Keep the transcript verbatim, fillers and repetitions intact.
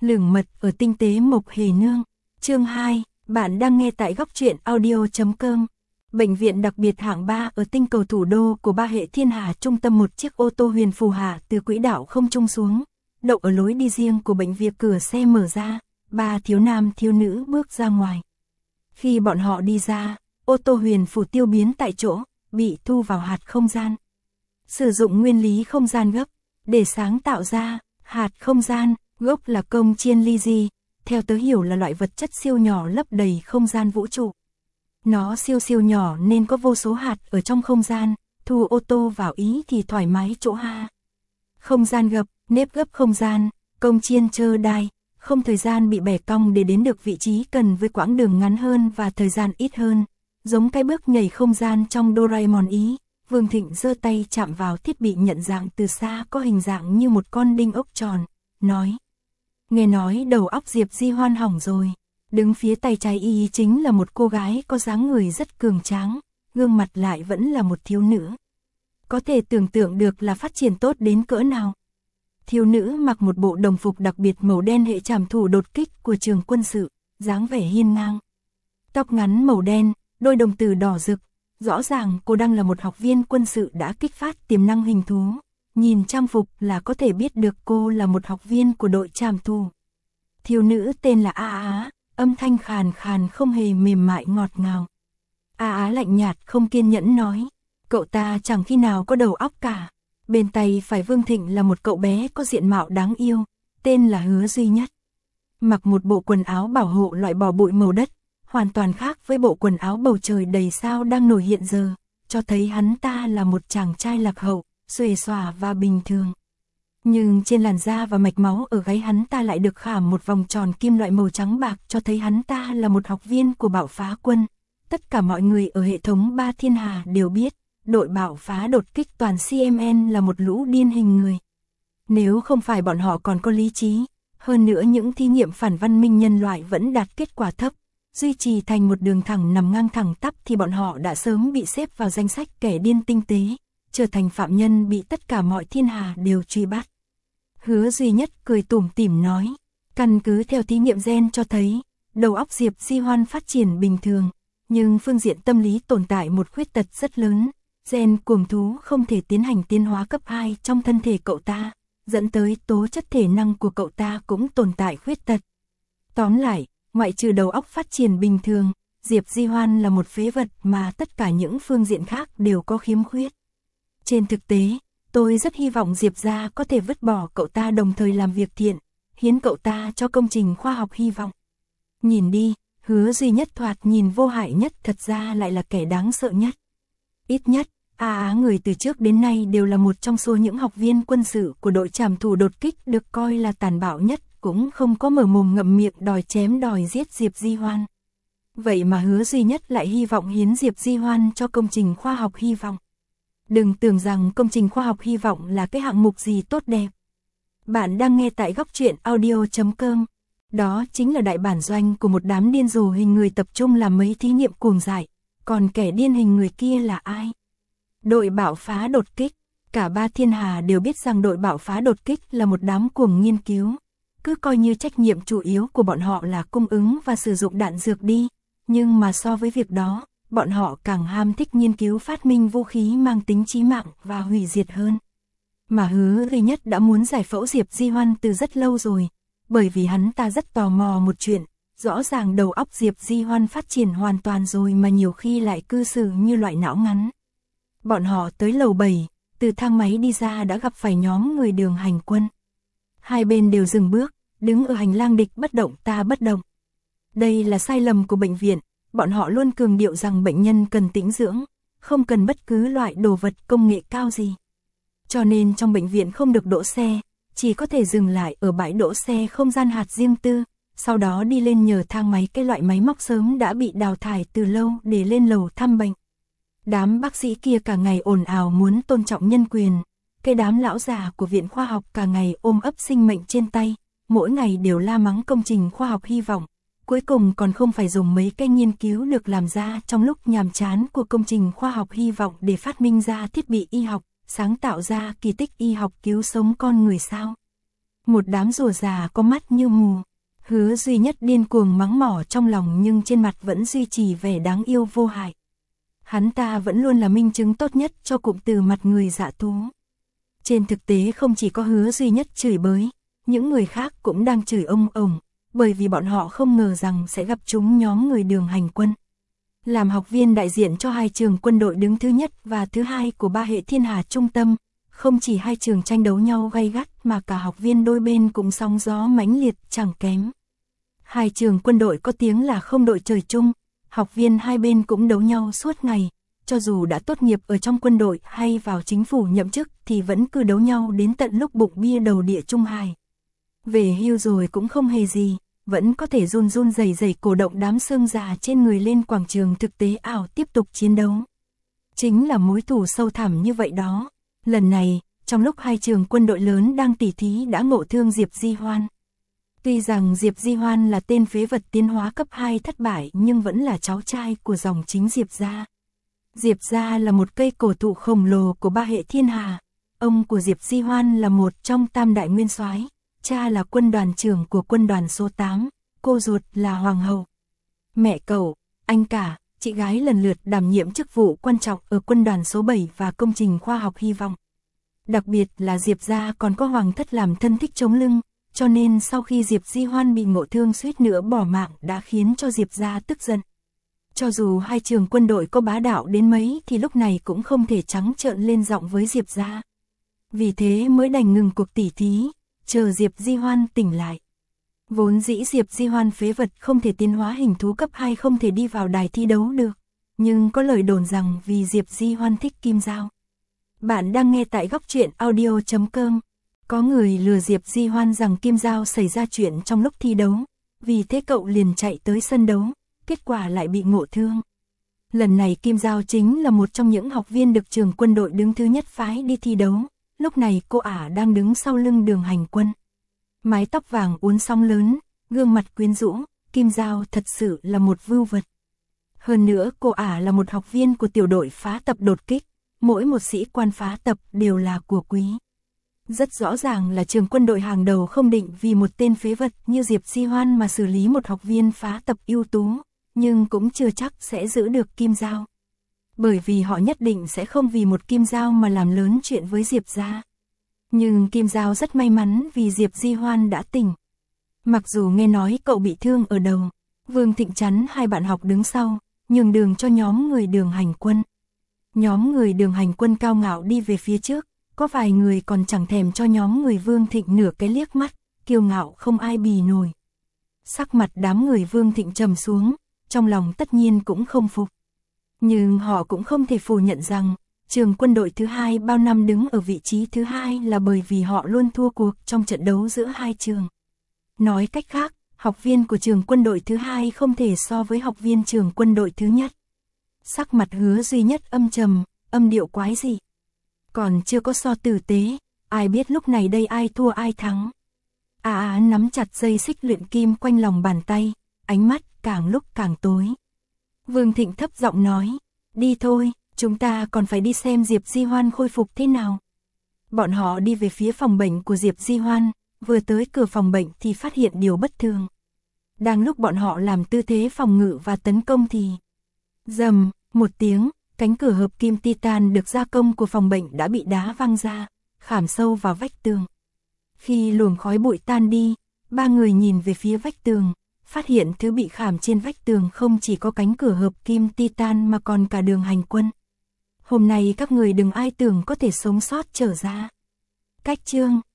Lửng mật ở tinh tế Mộc Hề Nương. Chương hai, bạn đang nghe tại góc truyện audio chấm com. Bệnh viện đặc biệt hạng ba ở tinh cầu thủ đô của ba hệ thiên hà trung tâm, một chiếc ô tô huyền phù hạ từ quỹ đạo không trung xuống, đậu ở lối đi riêng của bệnh viện. Cửa xe mở ra, ba thiếu nam thiếu nữ bước ra ngoài. Khi bọn họ đi ra, ô tô huyền phù tiêu biến tại chỗ, bị thu vào hạt không gian. Sử dụng nguyên lý không gian gấp để sáng tạo ra hạt không gian, gốc là công chiên ly di, theo tớ hiểu là loại vật chất siêu nhỏ lấp đầy không gian vũ trụ. Nó siêu siêu nhỏ nên có vô số hạt ở trong không gian, thu ô tô vào ý thì thoải mái chỗ ha. Không gian gập, nếp gấp không gian, công chiên chơ đai, không thời gian bị bẻ cong để đến được vị trí cần với quãng đường ngắn hơn và thời gian ít hơn, giống cái bước nhảy không gian trong Doraemon ý. Vương Thịnh giơ tay chạm vào thiết bị nhận dạng từ xa có hình dạng như một con đinh ốc tròn, nói: Nghe nói đầu óc Diệp Di Hoan hỏng rồi. Đứng phía tay trái y chính là một cô gái có dáng người rất cường tráng, gương mặt lại vẫn là một thiếu nữ. Có thể tưởng tượng được là phát triển tốt đến cỡ nào. Thiếu nữ mặc một bộ đồng phục đặc biệt màu đen hệ trảm thủ đột kích của trường quân sự, dáng vẻ hiên ngang. Tóc ngắn màu đen, đôi đồng tử đỏ rực, rõ ràng cô đang là một học viên quân sự đã kích phát tiềm năng hình thú. Nhìn trang phục là có thể biết được cô là một học viên của đội trảm thủ. Thiếu nữ tên là A Á, âm thanh khàn khàn không hề mềm mại ngọt ngào. A Á lạnh nhạt không kiên nhẫn nói: Cậu ta chẳng khi nào có đầu óc cả. Bên tay phải Vương Thịnh là một cậu bé có diện mạo đáng yêu, tên là Hứa Duy Nhất. Mặc một bộ quần áo bảo hộ loại bỏ bụi màu đất, hoàn toàn khác với bộ quần áo bầu trời đầy sao đang nổi hiện giờ, cho thấy hắn ta là một chàng trai lạc hậu, xuề xòa và bình thường. Nhưng trên làn da và mạch máu ở gáy hắn ta lại được khảm một vòng tròn kim loại màu trắng bạc, cho thấy hắn ta là một học viên của bạo phá quân. Tất cả mọi người ở hệ thống ba thiên hà đều biết, đội bạo phá đột kích toàn xê em en là một lũ điên hình người. Nếu không phải bọn họ còn có lý trí, hơn nữa những thí nghiệm phản văn minh nhân loại vẫn đạt kết quả thấp, duy trì thành một đường thẳng nằm ngang thẳng tắp, thì bọn họ đã sớm bị xếp vào danh sách kẻ điên tinh tế, trở thành phạm nhân bị tất cả mọi thiên hà đều truy bắt. Hứa Duy Nhất cười tủm tỉm nói: Căn cứ theo thí nghiệm gen cho thấy, đầu óc Diệp Di Hoan phát triển bình thường, nhưng phương diện tâm lý tồn tại một khuyết tật rất lớn. Gen cuồng thú không thể tiến hành tiến hóa cấp hai trong thân thể cậu ta, dẫn tới tố chất thể năng của cậu ta cũng tồn tại khuyết tật. Tóm lại, ngoại trừ đầu óc phát triển bình thường, Diệp Di Hoan là một phế vật mà tất cả những phương diện khác đều có khiếm khuyết. Trên thực tế, tôi rất hy vọng Diệp gia có thể vứt bỏ cậu ta, đồng thời làm việc thiện, hiến cậu ta cho công trình khoa học hy vọng. Nhìn đi, Hứa Duy Nhất thoạt nhìn vô hại nhất, thật ra lại là kẻ đáng sợ nhất. Ít nhất, A Á người từ trước đến nay đều là một trong số những học viên quân sự của đội trảm thủ đột kích được coi là tàn bạo nhất, cũng không có mở mồm ngậm miệng đòi chém đòi giết Diệp Di Hoan. Vậy mà Hứa Duy Nhất lại hy vọng hiến Diệp Di Hoan cho công trình khoa học hy vọng. Đừng tưởng rằng công trình khoa học hy vọng là cái hạng mục gì tốt đẹp. Bạn đang nghe tại góc truyện audio chấm com. Đó chính là đại bản doanh của một đám điên rồ hình người tập trung làm mấy thí nghiệm cuồng dại. Còn kẻ điên hình người kia là ai? Đội bạo phá đột kích. Cả ba thiên hà đều biết rằng đội bạo phá đột kích là một đám cuồng nghiên cứu. Cứ coi như trách nhiệm chủ yếu của bọn họ là cung ứng và sử dụng đạn dược đi. Nhưng mà so với việc đó, bọn họ càng ham thích nghiên cứu phát minh vũ khí mang tính chí mạng và hủy diệt hơn. Mà Hứa Duy Nhất đã muốn giải phẫu Diệp Di Hoan từ rất lâu rồi, bởi vì hắn ta rất tò mò một chuyện, rõ ràng đầu óc Diệp Di Hoan phát triển hoàn toàn rồi mà nhiều khi lại cư xử như loại não ngắn. Bọn họ tới lầu bảy, từ thang máy đi ra đã gặp phải nhóm người Đường Hành Quân. Hai bên đều dừng bước, đứng ở hành lang địch bất động ta bất động. Đây là sai lầm của bệnh viện. Bọn họ luôn cường điệu rằng bệnh nhân cần tĩnh dưỡng, không cần bất cứ loại đồ vật công nghệ cao gì. Cho nên trong bệnh viện không được đỗ xe, chỉ có thể dừng lại ở bãi đỗ xe không gian hạt riêng tư, sau đó đi lên nhờ thang máy, cái loại máy móc sớm đã bị đào thải từ lâu để lên lầu thăm bệnh. Đám bác sĩ kia cả ngày ồn ào muốn tôn trọng nhân quyền, cái đám lão già của viện khoa học cả ngày ôm ấp sinh mệnh trên tay, mỗi ngày đều la mắng công trình khoa học hy vọng. Cuối cùng còn không phải dùng mấy cái nghiên cứu được làm ra trong lúc nhàm chán của công trình khoa học hy vọng để phát minh ra thiết bị y học, sáng tạo ra kỳ tích y học cứu sống con người sao? Một đám rùa già có mắt như mù. Hứa duy nhất điên cuồng mắng mỏ trong lòng nhưng trên mặt vẫn duy trì vẻ đáng yêu vô hại. Hắn ta vẫn luôn là minh chứng tốt nhất cho cụm từ mặt người dạ thú. Trên thực tế không chỉ có Hứa duy nhất chửi bới, những người khác cũng đang chửi ông ổng, bởi vì bọn họ không ngờ rằng sẽ gặp chúng nhóm người Đường Hành Quân. Làm học viên đại diện cho hai trường quân đội đứng thứ nhất và thứ hai của ba hệ thiên hà trung tâm, không chỉ hai trường tranh đấu nhau gay gắt mà cả học viên đôi bên cũng sóng gió mãnh liệt chẳng kém. Hai trường quân đội có tiếng là không đội trời chung, học viên hai bên cũng đấu nhau suốt ngày, cho dù đã tốt nghiệp ở trong quân đội hay vào chính phủ nhậm chức thì vẫn cứ đấu nhau đến tận lúc bụng bia đầu địa Trung Hải. Về hưu rồi cũng không hề gì, vẫn có thể run run rẩy rẩy cổ động đám xương già trên người lên quảng trường thực tế ảo tiếp tục chiến đấu. Chính là mối thù sâu thẳm như vậy đó. Lần này, trong lúc hai trường quân đội lớn đang tỉ thí đã ngộ thương Diệp Di Hoan. Tuy rằng Diệp Di Hoan là tên phế vật tiến hóa cấp hai thất bại nhưng vẫn là cháu trai của dòng chính Diệp gia. Diệp gia là một cây cổ thụ khổng lồ của ba hệ thiên hà. Ông của Diệp Di Hoan là một trong tam đại nguyên soái, cha là quân đoàn trưởng của quân đoàn số tám, cô ruột là hoàng hậu. Mẹ cậu, anh cả, chị gái lần lượt đảm nhiệm chức vụ quan trọng ở quân đoàn số bảy và công trình khoa học hy vọng. Đặc biệt là Diệp gia còn có hoàng thất làm thân thích chống lưng, cho nên sau khi Diệp Di Hoan bị ngộ thương suýt nữa bỏ mạng đã khiến cho Diệp gia tức giận. Cho dù hai trường quân đội có bá đạo đến mấy thì lúc này cũng không thể trắng trợn lên giọng với Diệp gia. Vì thế mới đành ngừng cuộc tỉ thí, chờ Diệp Di Hoan tỉnh lại. Vốn dĩ Diệp Di Hoan phế vật không thể tiến hóa hình thú cấp hai không thể đi vào đài thi đấu được, nhưng có lời đồn rằng vì Diệp Di Hoan thích kim dao. Bạn đang nghe tại góc truyện audio chấm com. Có người lừa Diệp Di Hoan rằng kim dao xảy ra chuyện trong lúc thi đấu, vì thế cậu liền chạy tới sân đấu, kết quả lại bị ngộ thương. Lần này kim dao chính là một trong những học viên được trường quân đội đứng thứ nhất phái đi thi đấu, lúc này cô ả đang đứng sau lưng Đường Hành Quân. Mái tóc vàng uốn sóng lớn, gương mặt quyến rũ, kim dao thật sự là một vưu vật. Hơn nữa cô ả là một học viên của tiểu đội phá tập đột kích, mỗi một sĩ quan phá tập đều là của quý. Rất rõ ràng là trường quân đội hàng đầu không định vì một tên phế vật như Diệp Di Hoan mà xử lý một học viên phá tập ưu tú, nhưng cũng chưa chắc sẽ giữ được kim dao. Bởi vì họ nhất định sẽ không vì một kim dao mà làm lớn chuyện với Diệp gia. Nhưng kim dao rất may mắn vì Diệp Di Hoan đã tỉnh. Mặc dù nghe nói cậu bị thương ở đầu, Vương Thịnh chắn hai bạn học đứng sau, nhường đường cho nhóm người Đường Hành Quân. Nhóm người Đường Hành Quân cao ngạo đi về phía trước, có vài người còn chẳng thèm cho nhóm người Vương Thịnh nửa cái liếc mắt, kiêu ngạo không ai bì nổi. Sắc mặt đám người Vương Thịnh trầm xuống, trong lòng tất nhiên cũng không phục. Nhưng họ cũng không thể phủ nhận rằng, trường quân đội thứ hai bao năm đứng ở vị trí thứ hai là bởi vì họ luôn thua cuộc trong trận đấu giữa hai trường. Nói cách khác, học viên của trường quân đội thứ hai không thể so với học viên trường quân đội thứ nhất. Sắc mặt Hứa duy nhất âm trầm, âm điệu quái gì. Còn chưa có so tử tế, ai biết lúc này đây ai thua ai thắng. À á nắm chặt dây xích luyện kim quanh lòng bàn tay, ánh mắt càng lúc càng tối. Vương Thịnh thấp giọng nói, đi thôi, chúng ta còn phải đi xem Diệp Di Hoan khôi phục thế nào. Bọn họ đi về phía phòng bệnh của Diệp Di Hoan, vừa tới cửa phòng bệnh thì phát hiện điều bất thường. Đang lúc bọn họ làm tư thế phòng ngự và tấn công thì... Rầm, một tiếng, cánh cửa hợp kim titan được gia công của phòng bệnh đã bị đá văng ra, khảm sâu vào vách tường. Khi luồng khói bụi tan đi, ba người nhìn về phía vách tường, phát hiện thứ bị khảm trên vách tường không chỉ có cánh cửa hợp kim titan mà còn cả Đường Hành Quân. Hôm nay các người đừng ai tưởng có thể sống sót trở ra. Cách chương